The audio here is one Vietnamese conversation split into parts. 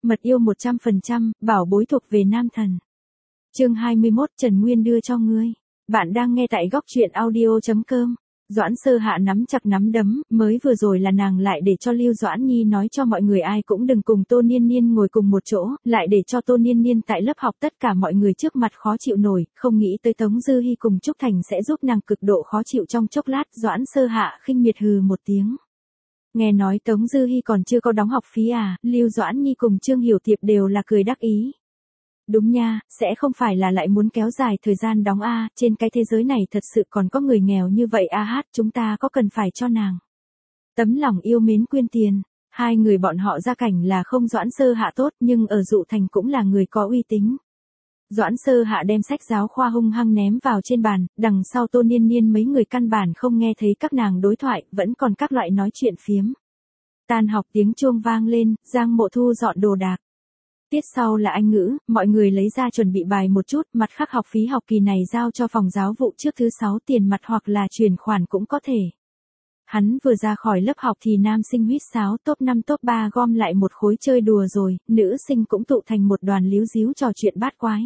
Mật yêu 100%, bảo bối thuộc về nam thần. Chương 21, Trần Nguyên đưa cho ngươi. Bạn đang nghe tại góc truyện audio.com. Doãn Sơ Hạ nắm chặt nắm đấm, mới vừa rồi là nàng lại để cho Lưu Doãn Nhi nói cho mọi người ai cũng đừng cùng Tô Niên Niên ngồi cùng một chỗ, lại để cho Tô Niên Niên tại lớp học tất cả mọi người trước mặt khó chịu nổi, không nghĩ tới Tống Dư Hi cùng Trúc Thành sẽ giúp nàng cực độ khó chịu trong chốc lát. Doãn Sơ Hạ khinh miệt hừ một tiếng. Nghe nói Tống Dư Hi còn chưa có đóng học phí à? Lưu Doãn Nhi cùng Trương Hiểu Thiệp đều là cười đắc ý. Đúng nha, sẽ không phải là lại muốn kéo dài thời gian đóng a, trên cái thế giới này thật sự còn có người nghèo như vậy a hát, chúng ta có cần phải cho nàng tấm lòng yêu mến quyên tiền. Hai người bọn họ gia cảnh là không Doãn Sơ Hạ tốt, nhưng ở Dụ Thành cũng là người có uy tín. Doãn Sơ Hạ đem sách giáo khoa hung hăng ném vào trên bàn, đằng sau Tô Niên Niên mấy người căn bản không nghe thấy các nàng đối thoại, vẫn còn các loại nói chuyện phiếm. Tan học tiếng chuông vang lên, Giang Mộ Thu dọn đồ đạc. Tiết sau là Anh ngữ, mọi người lấy ra chuẩn bị bài một chút, mặt khác học phí học kỳ này giao cho phòng giáo vụ trước thứ 6, tiền mặt hoặc là chuyển khoản cũng có thể. Hắn vừa ra khỏi lớp học thì nam sinh huýt sáo, top 5 top 3 gom lại một khối chơi đùa rồi, nữ sinh cũng tụ thành một đoàn líu díu trò chuyện bát quái.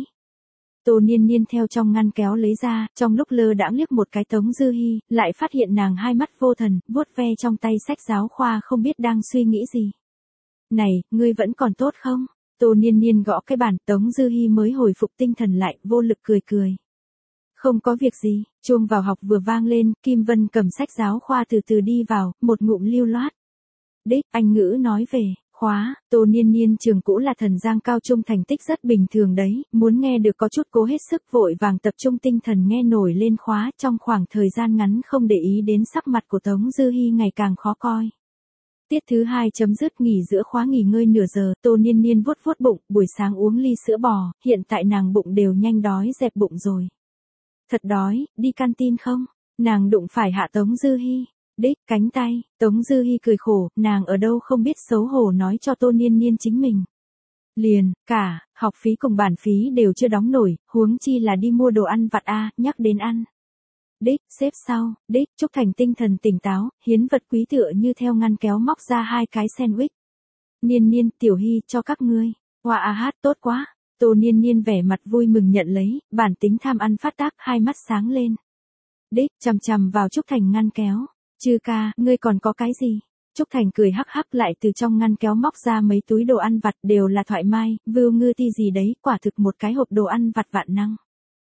Tô Niên Niên theo trong ngăn kéo lấy ra, trong lúc lơ đãng liếc một cái Tống Dư Hi, lại phát hiện nàng hai mắt vô thần, vuốt ve trong tay sách giáo khoa không biết đang suy nghĩ gì. Này, ngươi vẫn còn tốt không? Tô Niên Niên gõ cái bàn, Tống Dư Hi mới hồi phục tinh thần lại, vô lực cười cười. Không có việc gì, chuông vào học vừa vang lên, Kim Vân cầm sách giáo khoa từ từ đi vào, một ngụm lưu loát. Đích, Anh ngữ nói về khóa, Tô Niên Niên trường cũ là Thần Giang cao trung thành tích rất bình thường đấy, muốn nghe được có chút cố hết sức vội vàng tập trung tinh thần nghe nổi lên khóa, trong khoảng thời gian ngắn không để ý đến sắc mặt của Tống Dư Hi ngày càng khó coi. Tiết thứ 2 chấm dứt, nghỉ giữa khóa nghỉ ngơi nửa giờ, Tô Niên Niên vuốt vuốt bụng, buổi sáng uống ly sữa bò, hiện tại nàng bụng đều nhanh đói dẹp bụng rồi. Thật đói, đi canteen không? Nàng đụng phải Hạ Tống Dư Hi. Đích, cánh tay, Tống Dư Hi cười khổ, nàng ở đâu không biết xấu hổ nói cho Tô Niên Niên chính mình. Liền, cả, học phí cùng bản phí đều chưa đóng nổi, huống chi là đi mua đồ ăn vặt a, nhắc đến ăn. Đích, xếp sau, đích, Trúc Thành tinh thần tỉnh táo, hiến vật quý tựa như theo ngăn kéo móc ra 2 cái sandwich. Niên Niên, Tiểu Hi, cho các ngươi. Hoa a hát, tốt quá. Tô Niên Niên vẻ mặt vui mừng nhận lấy, bản tính tham ăn phát tác, hai mắt sáng lên. Đích, chằm chằm vào Trúc Thành ngăn kéo. Chư ca, ngươi còn có cái gì? Trúc Thành cười hắc hắc lại từ trong ngăn kéo móc ra mấy túi đồ ăn vặt đều là thoại mai, vưu ngư ti gì đấy, quả thực một cái hộp đồ ăn vặt vạn năng.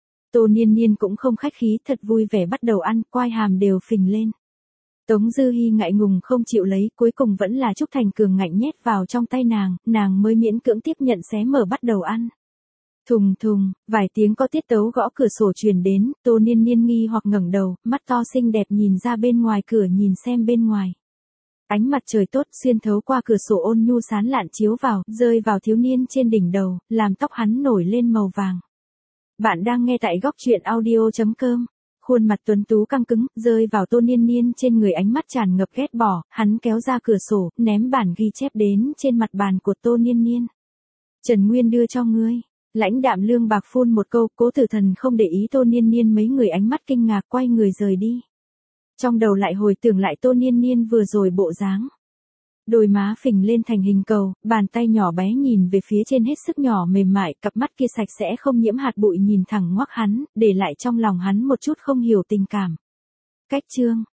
Tô Niên Niên cũng không khách khí, thật vui vẻ bắt đầu ăn, quai hàm đều phình lên. Tống Dư Hi ngại ngùng không chịu lấy, cuối cùng vẫn là Trúc Thành cường ngạnh nhét vào trong tay nàng mới miễn cưỡng tiếp nhận xé mở bắt đầu ăn. Thùng thùng, vài tiếng có tiết tấu gõ cửa sổ truyền đến, Tô Niên Niên nghi hoặc ngẩng đầu, mắt to xinh đẹp nhìn ra bên ngoài cửa nhìn xem bên ngoài. Ánh mặt trời tốt xuyên thấu qua cửa sổ ôn nhu sán lạn chiếu vào, rơi vào thiếu niên trên đỉnh đầu, làm tóc hắn nổi lên màu vàng. Bạn đang nghe tại góc truyện audio.com. Khuôn mặt tuấn tú căng cứng, rơi vào Tô Niên Niên trên người, ánh mắt tràn ngập ghét bỏ, hắn kéo ra cửa sổ, ném bản ghi chép đến trên mặt bàn của Tô Niên Niên. Trần Nguyên đưa cho ngươi. Lãnh Đạm Lương Bạc phun một câu, Cố Tử Thần không để ý Tô Niên Niên mấy người ánh mắt kinh ngạc quay người rời đi. Trong đầu lại hồi tưởng lại Tô Niên Niên vừa rồi bộ dáng. Đôi má phình lên thành hình cầu, bàn tay nhỏ bé nhìn về phía trên hết sức nhỏ mềm mại, cặp mắt kia sạch sẽ không nhiễm hạt bụi nhìn thẳng ngoác hắn, để lại trong lòng hắn một chút không hiểu tình cảm. Cách chương.